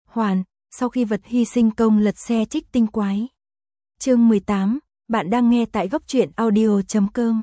Hoàn, sau khi vật hy sinh công lật xe trích tinh quái. Chương 18, bạn đang nghe tại góc truyện audio.com.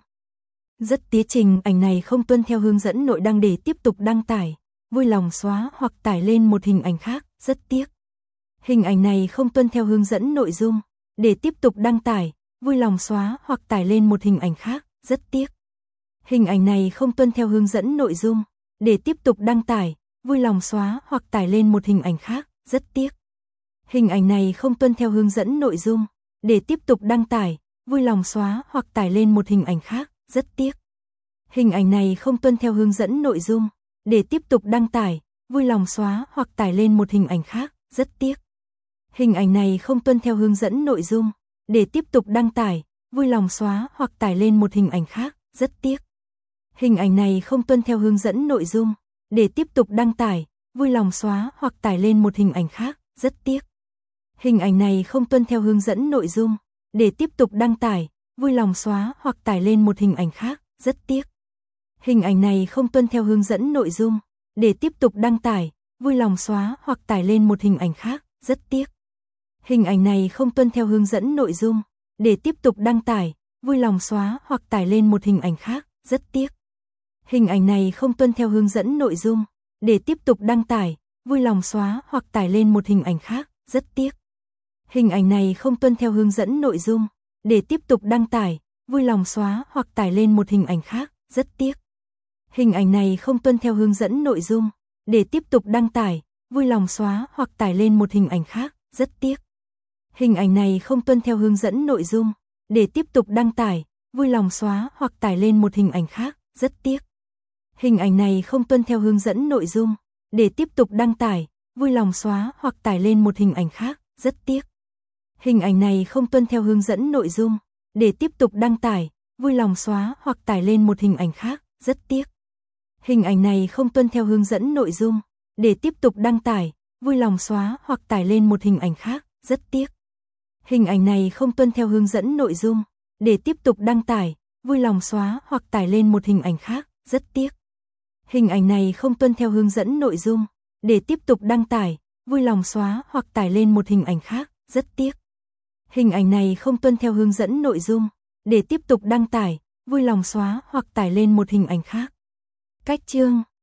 Rất tiếc trình ảnh này không tuân theo hướng dẫn nội đăng để tiếp tục đăng tải, vui lòng xóa hoặc tải lên một hình ảnh khác, rất tiếc. Hình ảnh này không tuân theo hướng dẫn nội dung, để tiếp tục đăng tải, vui lòng xóa hoặc tải lên một hình ảnh khác, rất tiếc. Hình ảnh này không tuân theo hướng dẫn nội dung, để tiếp tục đăng tải, vui lòng xóa hoặc tải lên một hình ảnh khác, rất tiếc. Hình ảnh này không tuân theo hướng dẫn nội dung, để tiếp tục đăng tải, vui lòng xóa hoặc tải lên một hình ảnh khác, rất tiếc. Hình ảnh này không tuân theo hướng dẫn nội dung, để tiếp tục đăng tải, vui lòng xóa hoặc tải lên một hình ảnh khác, rất tiếc. Hình ảnh này không tuân theo hướng dẫn nội dung, để tiếp tục đăng tải, vui lòng xóa hoặc tải lên một hình ảnh khác, rất tiếc. Hình ảnh này không tuân theo hướng dẫn nội dung, để tiếp tục đăng tải, vui lòng xóa hoặc tải lên một hình ảnh khác, rất tiếc. Hình ảnh này không tuân theo hướng dẫn nội dung, để tiếp tục đăng tải, vui lòng xóa hoặc tải lên một hình ảnh khác, rất tiếc. Hình ảnh này không tuân theo hướng dẫn nội dung, để tiếp tục đăng tải, vui lòng xóa hoặc tải lên một hình ảnh khác, rất tiếc. Hình ảnh này không tuân theo hướng dẫn nội dung, để tiếp tục đăng tải, vui lòng xóa hoặc tải lên một hình ảnh khác, rất tiếc. Hình ảnh này không tuân theo hướng dẫn nội dung, để tiếp tục đăng tải, vui lòng xóa hoặc tải lên một hình ảnh khác, rất tiếc. Hình ảnh này không tuân theo hướng dẫn nội dung, để tiếp tục đăng tải, vui lòng xóa hoặc tải lên một hình ảnh khác, rất tiếc. Hình ảnh này không tuân theo hướng dẫn nội dung, để tiếp tục đăng tải, vui lòng xóa hoặc tải lên một hình ảnh khác, rất tiếc. Hình ảnh này không tuân theo hướng dẫn nội dung, để tiếp tục đăng tải, vui lòng xóa hoặc tải lên một hình ảnh khác, rất tiếc. Hình ảnh này không tuân theo hướng dẫn nội dung, để tiếp tục đăng tải, vui lòng xóa hoặc tải lên một hình ảnh khác, rất tiếc. Hình ảnh này không tuân theo hướng dẫn nội dung, để tiếp tục đăng tải, vui lòng xóa hoặc tải lên một hình ảnh khác, rất tiếc. Hình ảnh này không tuân theo hướng dẫn nội dung, để tiếp tục đăng tải, vui lòng xóa hoặc tải lên một hình ảnh khác, rất tiếc. Hình ảnh này không tuân theo hướng dẫn nội dung, để tiếp tục đăng tải, vui lòng xóa hoặc tải lên một hình ảnh khác, rất tiếc. Hình ảnh này không tuân theo hướng dẫn nội dung, để tiếp tục đăng tải, vui lòng xóa hoặc tải lên một hình ảnh khác, rất tiếc. Hình ảnh này không tuân theo hướng dẫn nội dung, để tiếp tục đăng tải, vui lòng xóa hoặc tải lên một hình ảnh khác. Cách chương